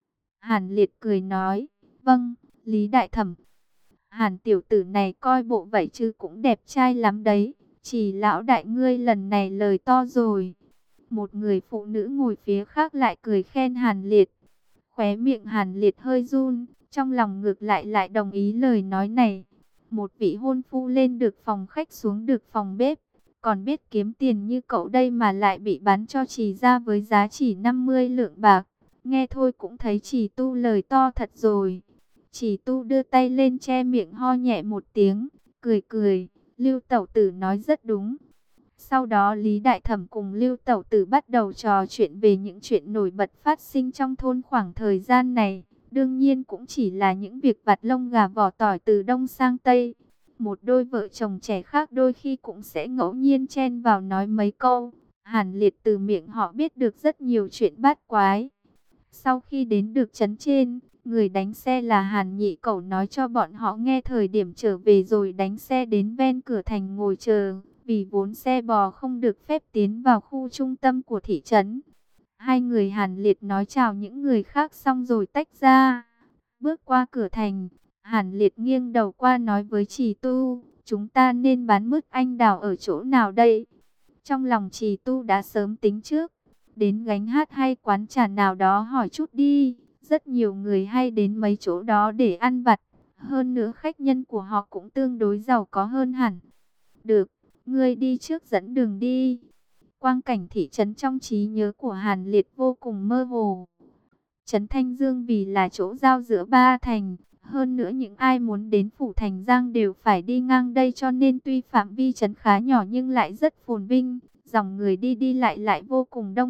[SPEAKER 1] Hàn Liệt cười nói, vâng, Lý đại thẩm. Hàn tiểu tử này coi bộ vậy chứ cũng đẹp trai lắm đấy. Chỉ lão đại ngươi lần này lời to rồi. Một người phụ nữ ngồi phía khác lại cười khen Hàn Liệt. Khóe miệng Hàn Liệt hơi run, trong lòng ngược lại đồng ý lời nói này. Một vị hôn phu lên được phòng khách xuống được phòng bếp, còn biết kiếm tiền như cậu đây mà lại bị bán cho Trì ra với giá chỉ 50 lượng bạc. Nghe thôi cũng thấy Trì Tu lời to thật rồi. Trì Tu đưa tay lên che miệng ho nhẹ một tiếng, cười cười, Lưu tẩu tử nói rất đúng. Sau đó Lý Đại Thẩm cùng Lưu tẩu tử bắt đầu trò chuyện về những chuyện nổi bật phát sinh trong thôn khoảng thời gian này. Đương nhiên cũng chỉ là những việc vặt lông gà vỏ tỏi từ đông sang tây. Một đôi vợ chồng trẻ khác đôi khi cũng sẽ ngẫu nhiên chen vào nói mấy câu. Hàn Liệt từ miệng họ biết được rất nhiều chuyện bát quái. Sau khi đến được trấn trên, người đánh xe là Hàn Nhị Cẩu nói cho bọn họ nghe thời điểm trở về rồi đánh xe đến ven cửa thành ngồi chờ. Vì vốn xe bò không được phép tiến vào khu trung tâm của thị trấn. Hai người Hàn Liệt nói chào những người khác xong rồi tách ra. Bước qua cửa thành, Hàn Liệt nghiêng đầu qua nói với Trì Tu, chúng ta nên bán mứt anh đào ở chỗ nào đây? Trong lòng Trì Tu đã sớm tính trước, đến gánh hát hay quán trà nào đó hỏi chút đi. Rất nhiều người hay đến mấy chỗ đó để ăn vặt. Hơn nữa khách nhân của họ cũng tương đối giàu có hơn hẳn. Được, ngươi đi trước dẫn đường đi. Quang cảnh thị trấn trong trí nhớ của Hàn Liệt vô cùng mơ hồ. Trấn Thanh Dương vì là chỗ giao giữa ba thành. Hơn nữa những ai muốn đến phủ Thành Giang đều phải đi ngang đây, cho nên tuy phạm vi trấn khá nhỏ nhưng lại rất phồn vinh. Dòng người đi lại vô cùng đông đúc.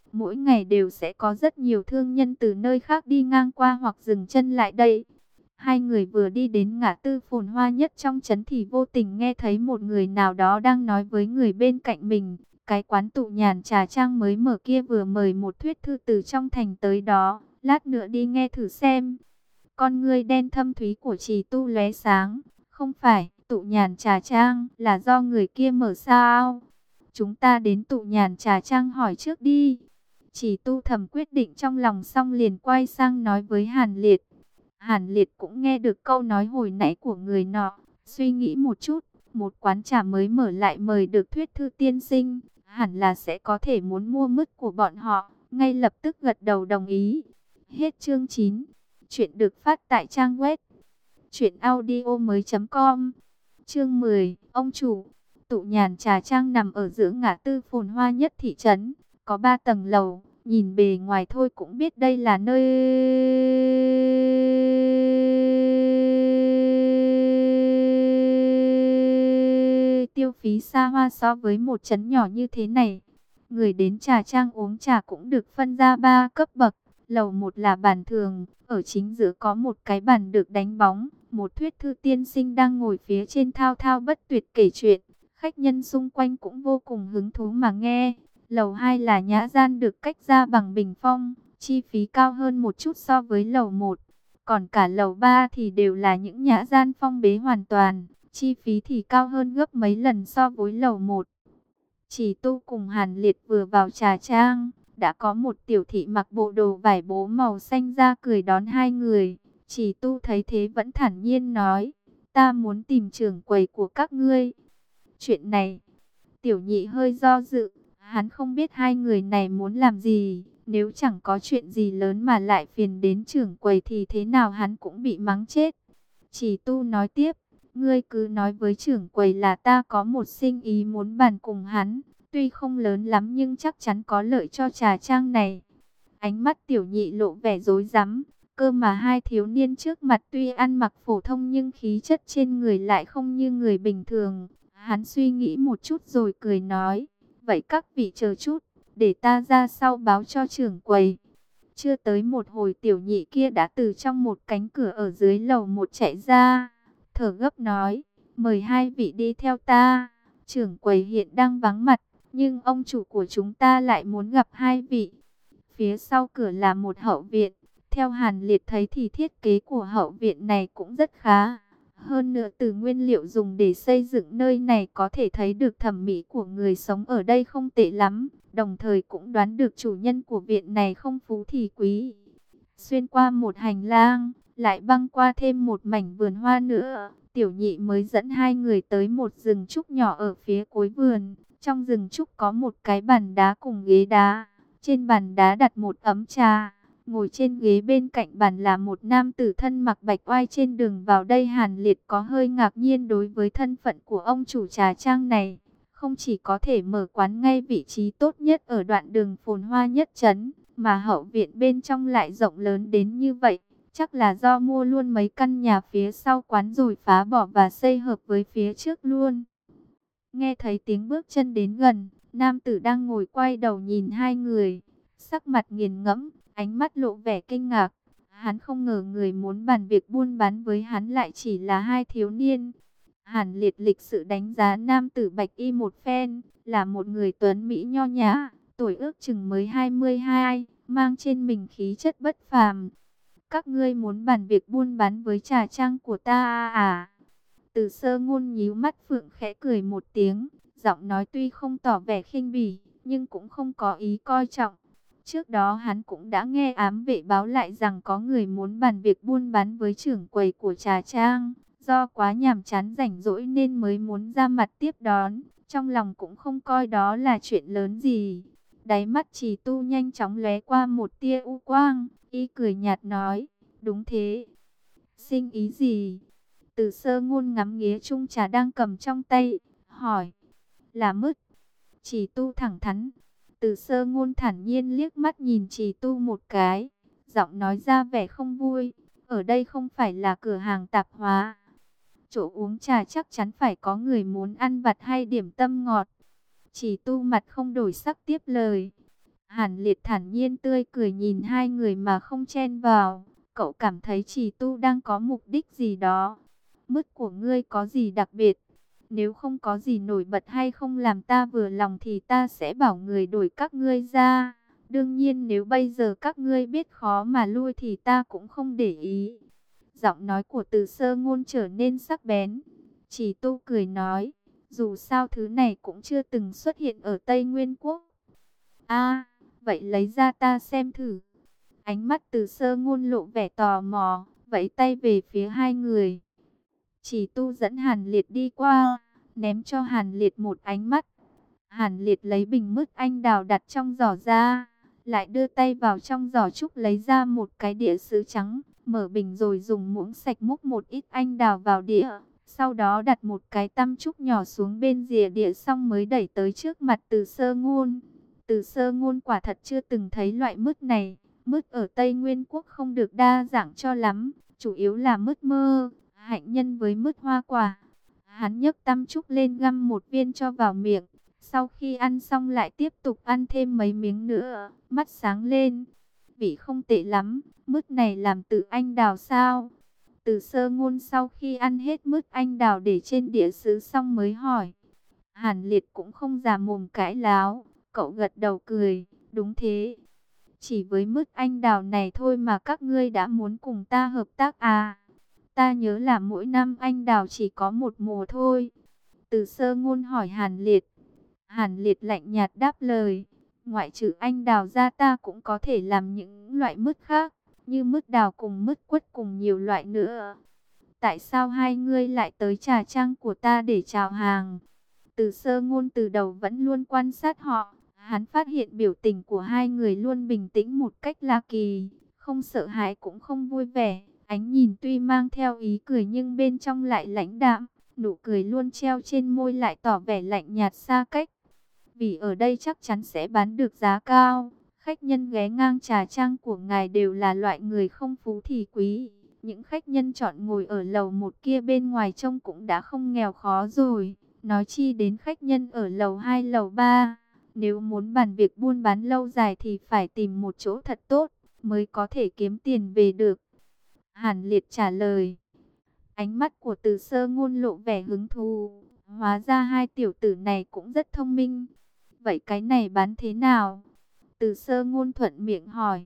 [SPEAKER 1] Mỗi ngày đều sẽ có rất nhiều thương nhân từ nơi khác đi ngang qua hoặc dừng chân lại đây. Hai người vừa đi đến ngã tư phồn hoa nhất trong trấn thì vô tình nghe thấy một người nào đó đang nói với người bên cạnh mình. Cái quán tụ nhàn trà trang mới mở kia vừa mời một thuyết thư từ trong thành tới đó. Lát nữa đi nghe thử xem. Con ngươi đen thâm thúy của Trì Tu lóe sáng. Không phải, tụ nhàn trà trang là do người kia mở sao? Chúng ta đến tụ nhàn trà trang hỏi trước đi. Trì Tu thầm quyết định trong lòng xong liền quay sang nói với Hàn Liệt. Hàn Liệt cũng nghe được câu nói hồi nãy của người nọ, suy nghĩ một chút, một quán trà mới mở lại mời được thuyết thư tiên sinh, hẳn là sẽ có thể muốn mua mứt của bọn họ, ngay lập tức gật đầu đồng ý. Hết chương 9, chuyện được phát tại trang web truyệnaudiomoi.com. Chương 10, ông chủ. Tụ nhàn trà trang nằm ở giữa ngã tư phồn hoa nhất thị trấn, có 3 tầng lầu. Nhìn bề ngoài thôi cũng biết đây là nơi tiêu phí xa hoa so với một trấn nhỏ như thế này. Người đến trà trang uống trà cũng được phân ra 3 cấp bậc. Lầu 1 là bàn thường, ở chính giữa có một cái bàn được đánh bóng. Một thuyết thư tiên sinh đang ngồi phía trên thao thao bất tuyệt kể chuyện. Khách nhân xung quanh cũng vô cùng hứng thú mà nghe. Lầu 2 là nhã gian được cách ra bằng bình phong, chi phí cao hơn một chút so với lầu 1. Còn cả lầu 3 thì đều là những nhã gian phong bế hoàn toàn, chi phí thì cao hơn gấp mấy lần so với lầu 1. Chỉ Tu cùng Hàn Liệt vừa vào trà trang, đã có một tiểu thị mặc bộ đồ vải bố màu xanh ra cười đón hai người. Chỉ Tu thấy thế vẫn thản nhiên nói, ta muốn tìm trưởng quầy của các ngươi. Chuyện này, tiểu nhị hơi do dự. Hắn không biết hai người này muốn làm gì, nếu chẳng có chuyện gì lớn mà lại phiền đến trưởng quầy thì thế nào hắn cũng bị mắng chết. Chỉ Tu nói tiếp, ngươi cứ nói với trưởng quầy là ta có một sinh ý muốn bàn cùng hắn, tuy không lớn lắm nhưng chắc chắn có lợi cho trà trang này. Ánh mắt tiểu nhị lộ vẻ rối rắm, cơ mà hai thiếu niên trước mặt tuy ăn mặc phổ thông nhưng khí chất trên người lại không như người bình thường. Hắn suy nghĩ một chút rồi cười nói, vậy các vị chờ chút, để ta ra sau báo cho trưởng quầy. Chưa tới một hồi tiểu nhị kia đã từ trong một cánh cửa ở dưới lầu 1 chạy ra, thở gấp nói, mời hai vị đi theo ta. Trưởng quầy hiện đang vắng mặt, nhưng ông chủ của chúng ta lại muốn gặp hai vị. Phía sau cửa là một hậu viện, theo Hàn Liệt thấy thì thiết kế của hậu viện này cũng rất khá. Hơn nữa từ nguyên liệu dùng để xây dựng nơi này có thể thấy được thẩm mỹ của người sống ở đây không tệ lắm. Đồng thời cũng đoán được chủ nhân của viện này không phú thì quý. Xuyên qua một hành lang, lại băng qua thêm một mảnh vườn hoa nữa. Tiểu nhị mới dẫn hai người tới một rừng trúc nhỏ ở phía cuối vườn. Trong rừng trúc có một cái bàn đá cùng ghế đá. Trên bàn đá đặt một ấm trà. Ngồi trên ghế bên cạnh bàn là một nam tử thân mặc bạch oai. Trên đường vào đây Hàn Liệt có hơi ngạc nhiên đối với thân phận của ông chủ trà trang này. Không chỉ có thể mở quán ngay vị trí tốt nhất ở đoạn đường phồn hoa nhất trấn, mà hậu viện bên trong lại rộng lớn đến như vậy. Chắc là do mua luôn mấy căn nhà phía sau quán rồi phá bỏ và xây hợp với phía trước luôn. Nghe thấy tiếng bước chân đến gần, nam tử đang ngồi quay đầu nhìn hai người, sắc mặt nghiền ngẫm, ánh mắt lộ vẻ kinh ngạc. Hắn không ngờ người muốn bàn việc buôn bán với hắn lại chỉ là hai thiếu niên. Hàn Liệt lịch sự đánh giá nam tử bạch y một phen, là một người tuấn mỹ nho nhã, tuổi ước chừng mới 22, mang trên mình khí chất bất phàm. Các ngươi muốn bàn việc buôn bán với trà trang của ta à? Từ Sơ Ngôn nhíu mắt phượng khẽ cười một tiếng, giọng nói tuy không tỏ vẻ khinh bỉ, nhưng cũng không có ý coi trọng. Trước đó hắn cũng đã nghe ám vệ báo lại rằng có người muốn bàn việc buôn bán với trưởng quầy của trà trang. Do quá nhàm chán rảnh rỗi nên mới muốn ra mặt tiếp đón, trong lòng cũng không coi đó là chuyện lớn gì. Đáy mắt Trì Tu nhanh chóng lóe qua một tia u quang, y cười nhạt nói, đúng thế. Sinh ý gì? Từ Sơ Ngôn ngắm nghía chung trà đang cầm trong tay, hỏi, là mứt. Trì Tu thẳng thắn. Từ Sơ Ngôn thản nhiên liếc mắt nhìn Trì Tu một cái, giọng nói ra vẻ không vui, ở đây không phải là cửa hàng tạp hóa. Chỗ uống trà chắc chắn phải có người muốn ăn vặt hay điểm tâm ngọt. Chỉ Tu mặt không đổi sắc tiếp lời. Hàn Liệt thản nhiên tươi cười nhìn hai người mà không chen vào. Cậu cảm thấy Trì Tu đang có mục đích gì đó. Mứt của ngươi có gì đặc biệt? Nếu không có gì nổi bật hay không làm ta vừa lòng thì ta sẽ bảo người đổi các ngươi ra. Đương nhiên nếu bây giờ các ngươi biết khó mà lui thì ta cũng không để ý. Giọng nói của Từ Sơ Ngôn trở nên sắc bén. Trì Tu cười nói, dù sao thứ này cũng chưa từng xuất hiện ở Tây Nguyên Quốc. A, vậy lấy ra ta xem thử. Ánh mắt Từ Sơ Ngôn lộ vẻ tò mò, vẫy tay về phía hai người. Chỉ Tu dẫn Hàn Liệt đi qua, ném cho Hàn Liệt một ánh mắt. Hàn Liệt lấy bình mứt anh đào đặt trong giỏ ra, lại đưa tay vào trong giỏ trúc lấy ra một cái đĩa sứ trắng, mở bình rồi dùng muỗng sạch múc một ít anh đào vào đĩa. Sau đó đặt một cái tăm trúc nhỏ xuống bên rìa đĩa xong mới đẩy tới trước mặt Từ Sơ Ngôn. Từ Sơ Ngôn quả thật chưa từng thấy loại mứt này. Mứt ở Tây Nguyên Quốc không được đa dạng cho lắm, chủ yếu là mứt mơ, hạnh nhân với mứt hoa quả. Hắn nhấc tăm trúc lên găm một viên cho vào miệng. Sau khi ăn xong lại tiếp tục ăn thêm mấy miếng nữa, mắt sáng lên. Vị không tệ lắm, mứt này làm từ anh đào sao? Từ Sơ Ngôn sau khi ăn hết mứt anh đào để trên đĩa sứ xong mới hỏi. Hàn Liệt cũng không già mồm cãi láo, cậu gật đầu cười, đúng thế. Chỉ với mứt anh đào này thôi mà các ngươi đã muốn cùng ta hợp tác à? Ta nhớ là mỗi năm anh đào chỉ có một mùa thôi. Từ Sơ Ngôn hỏi Hàn Liệt. Hàn Liệt lạnh nhạt đáp lời. Ngoại trừ anh đào ra ta cũng có thể làm những loại mứt khác, như mứt đào cùng mứt quất cùng nhiều loại nữa. Tại sao hai ngươi lại tới trà trang của ta để chào hàng? Từ Sơ Ngôn từ đầu vẫn luôn quan sát họ. Hắn phát hiện biểu tình của hai người luôn bình tĩnh một cách lạ kỳ, không sợ hãi cũng không vui vẻ. Ánh nhìn tuy mang theo ý cười nhưng bên trong lại lãnh đạm, nụ cười luôn treo trên môi lại tỏ vẻ lạnh nhạt xa cách. Vì ở đây chắc chắn sẽ bán được giá cao. Khách nhân ghé ngang trà trang của ngài đều là loại người không phú thì quý. Những khách nhân chọn ngồi ở lầu một kia bên ngoài trông cũng đã không nghèo khó rồi. Nói chi đến khách nhân ở lầu 2, lầu 3. Nếu muốn bàn việc buôn bán lâu dài thì phải tìm một chỗ thật tốt, mới có thể kiếm tiền về được. Hàn Liệt trả lời. Ánh mắt của Từ Sơ Ngôn lộ vẻ hứng thú. Hóa ra hai tiểu tử này cũng rất thông minh. Vậy cái này bán thế nào? Từ Sơ Ngôn thuận miệng hỏi.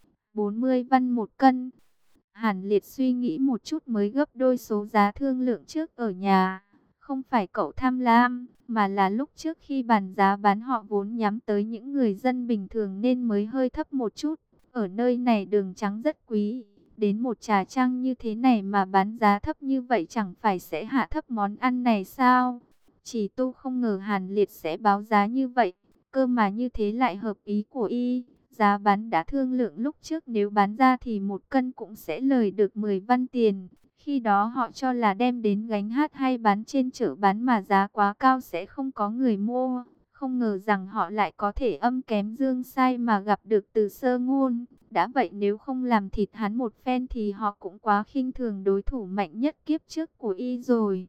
[SPEAKER 1] 40 văn một cân. Hàn Liệt suy nghĩ một chút mới gấp đôi số giá thương lượng trước ở nhà. Không phải cậu tham lam, mà là lúc trước khi bàn giá bán họ vốn nhắm tới những người dân bình thường nên mới hơi thấp một chút. Ở nơi này đường trắng rất quý, đến một trà trang như thế này mà bán giá thấp như vậy chẳng phải sẽ hạ thấp món ăn này sao? Chỉ Tu không ngờ Hàn Liệt sẽ báo giá như vậy, cơ mà như thế lại hợp ý của y. Giá bán đã thương lượng lúc trước, nếu bán ra thì một cân cũng sẽ lời được 10 văn tiền. Khi đó họ cho là đem đến gánh hát hay bán trên chợ bán mà giá quá cao sẽ không có người mua. Không ngờ rằng họ lại có thể âm kém dương sai mà gặp được Từ Sơ Ngôn. Đã vậy nếu không làm thịt hắn một phen thì họ cũng quá khinh thường đối thủ mạnh nhất kiếp trước của y rồi.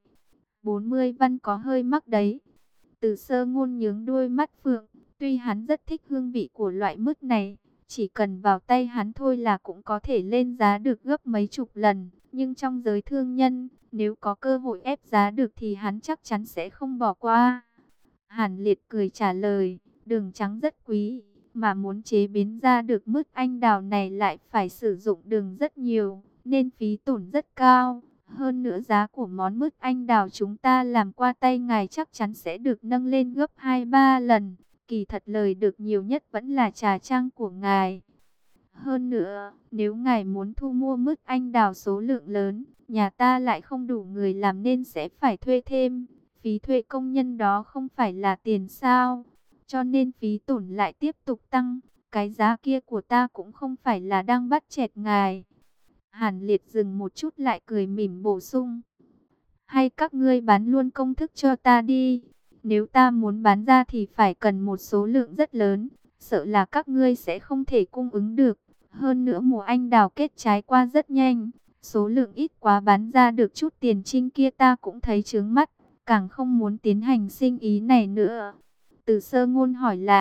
[SPEAKER 1] 40 văn có hơi mắc đấy. Từ Sơ Ngôn nhướng đuôi mắt phượng. Tuy hắn rất thích hương vị của loại mứt này, chỉ cần vào tay hắn thôi là cũng có thể lên giá được gấp mấy chục lần. Nhưng trong giới thương nhân, nếu có cơ hội ép giá được thì hắn chắc chắn sẽ không bỏ qua. Hàn Liệt cười trả lời, đường trắng rất quý, mà muốn chế biến ra được mứt anh đào này lại phải sử dụng đường rất nhiều, nên phí tổn rất cao. Hơn nữa giá của món mứt anh đào chúng ta làm qua tay ngài chắc chắn sẽ được nâng lên gấp 2-3 lần. Kỳ thật lời được nhiều nhất vẫn là trà trang của ngài. Hơn nữa, nếu ngài muốn thu mua mứt anh đào số lượng lớn, nhà ta lại không đủ người làm nên sẽ phải thuê thêm. Phí thuê công nhân đó không phải là tiền sao? Cho nên phí tổn lại tiếp tục tăng. Cái giá kia của ta cũng không phải là đang bắt chẹt ngài. Hàn Liệt dừng một chút lại cười mỉm bổ sung. Hay các ngươi bán luôn công thức cho ta đi. Nếu ta muốn bán ra thì phải cần một số lượng rất lớn. Sợ là các ngươi sẽ không thể cung ứng được. Hơn nữa mùa anh đào kết trái qua rất nhanh. Số lượng ít quá bán ra được chút tiền trinh kia ta cũng thấy chướng mắt. Càng không muốn tiến hành sinh ý này nữa. Từ Sơ Ngôn hỏi lại.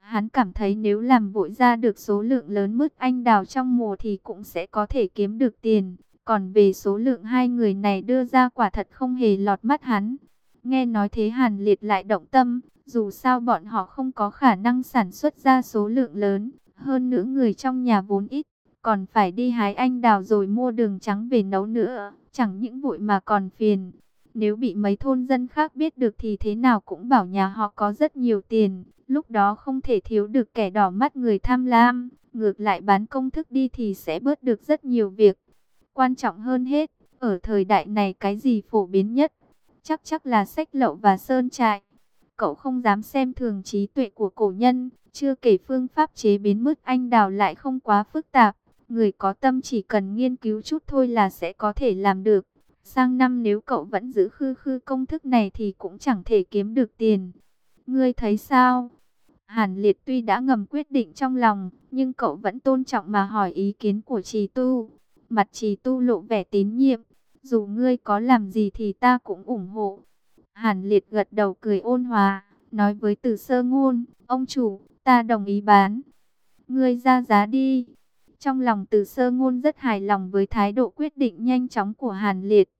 [SPEAKER 1] Hắn cảm thấy nếu làm vội ra được số lượng lớn mứt anh đào trong mùa thì cũng sẽ có thể kiếm được tiền. Còn về số lượng hai người này đưa ra quả thật không hề lọt mắt hắn. Nghe nói thế Hàn Liệt lại động tâm, dù sao bọn họ không có khả năng sản xuất ra số lượng lớn. Hơn nữa người trong nhà vốn ít, còn phải đi hái anh đào rồi mua đường trắng về nấu nữa. Chẳng những vội mà còn phiền. Nếu bị mấy thôn dân khác biết được thì thế nào cũng bảo nhà họ có rất nhiều tiền. Lúc đó không thể thiếu được kẻ đỏ mắt người tham lam. Ngược lại bán công thức đi thì sẽ bớt được rất nhiều việc. Quan trọng hơn hết, ở thời đại này cái gì phổ biến nhất? Chắc là sách lậu và sơn trại. Cậu không dám xem thường trí tuệ của cổ nhân. Chưa kể phương pháp chế biến mứt anh đào lại không quá phức tạp. Người có tâm chỉ cần nghiên cứu chút thôi là sẽ có thể làm được. Sang năm nếu cậu vẫn giữ khư khư công thức này thì cũng chẳng thể kiếm được tiền. Ngươi thấy sao? Hàn Liệt tuy đã ngầm quyết định trong lòng, nhưng cậu vẫn tôn trọng mà hỏi ý kiến của Trì Tu. Mặt Trì Tu lộ vẻ tín nhiệm. Dù ngươi có làm gì thì ta cũng ủng hộ. Hàn Liệt gật đầu cười ôn hòa, nói với Từ Sơ Ngôn, ông chủ, ta đồng ý bán. Ngươi ra giá đi. Trong lòng Từ Sơ Ngôn rất hài lòng với thái độ quyết định nhanh chóng của Hàn Liệt.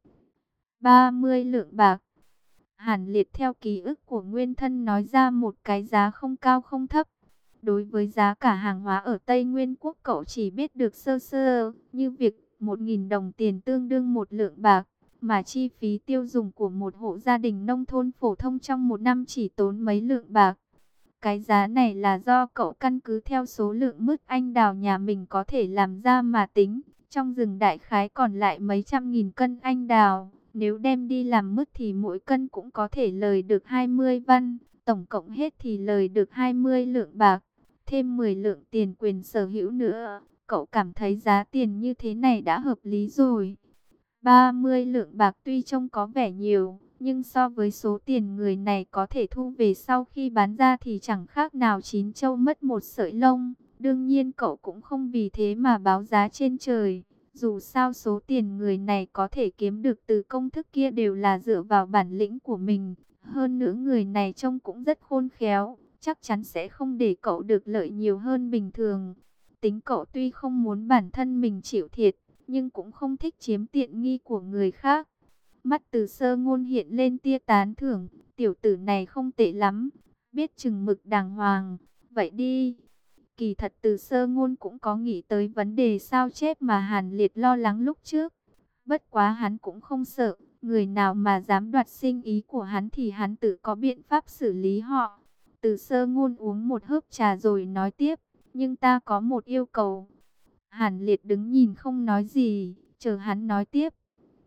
[SPEAKER 1] 30 lượng bạc. Hàn Liệt theo ký ức của nguyên thân nói ra một cái giá không cao không thấp. Đối với giá cả hàng hóa ở Tây Nguyên Quốc cậu chỉ biết được sơ sơ, như việc 1.000 đồng tiền tương đương 1 lượng bạc. Mà chi phí tiêu dùng của một hộ gia đình nông thôn phổ thông trong một năm chỉ tốn mấy lượng bạc. Cái giá này là do cậu căn cứ theo số lượng mứt anh đào nhà mình có thể làm ra mà tính. Trong rừng đại khái còn lại mấy trăm nghìn cân anh đào. Nếu đem đi làm mứt thì mỗi cân cũng có thể lời được 20 văn. Tổng cộng hết thì lời được 20 lượng bạc. Thêm 10 lượng tiền quyền sở hữu nữa. Cậu cảm thấy giá tiền như thế này đã hợp lý rồi. 30 lượng bạc tuy trông có vẻ nhiều, nhưng so với số tiền người này có thể thu về sau khi bán ra thì chẳng khác nào chín trâu mất một sợi lông. Đương nhiên cậu cũng không vì thế mà báo giá trên trời. Dù sao số tiền người này có thể kiếm được từ công thức kia đều là dựa vào bản lĩnh của mình. Hơn nữa người này trông cũng rất khôn khéo, chắc chắn sẽ không để cậu được lợi nhiều hơn bình thường. Tính cậu tuy không muốn bản thân mình chịu thiệt, nhưng cũng không thích chiếm tiện nghi của người khác. Mắt Từ Sơ Ngôn hiện lên tia tán thưởng, tiểu tử này không tệ lắm, biết chừng mực đàng hoàng, vậy đi. Kỳ thật Từ Sơ Ngôn cũng có nghĩ tới vấn đề sao chép mà Hàn Liệt lo lắng lúc trước. Bất quá hắn cũng không sợ, người nào mà dám đoạt sinh ý của hắn thì hắn tự có biện pháp xử lý họ. Từ Sơ Ngôn uống một hớp trà rồi nói tiếp, nhưng ta có một yêu cầu. Hàn Liệt đứng nhìn không nói gì, chờ hắn nói tiếp.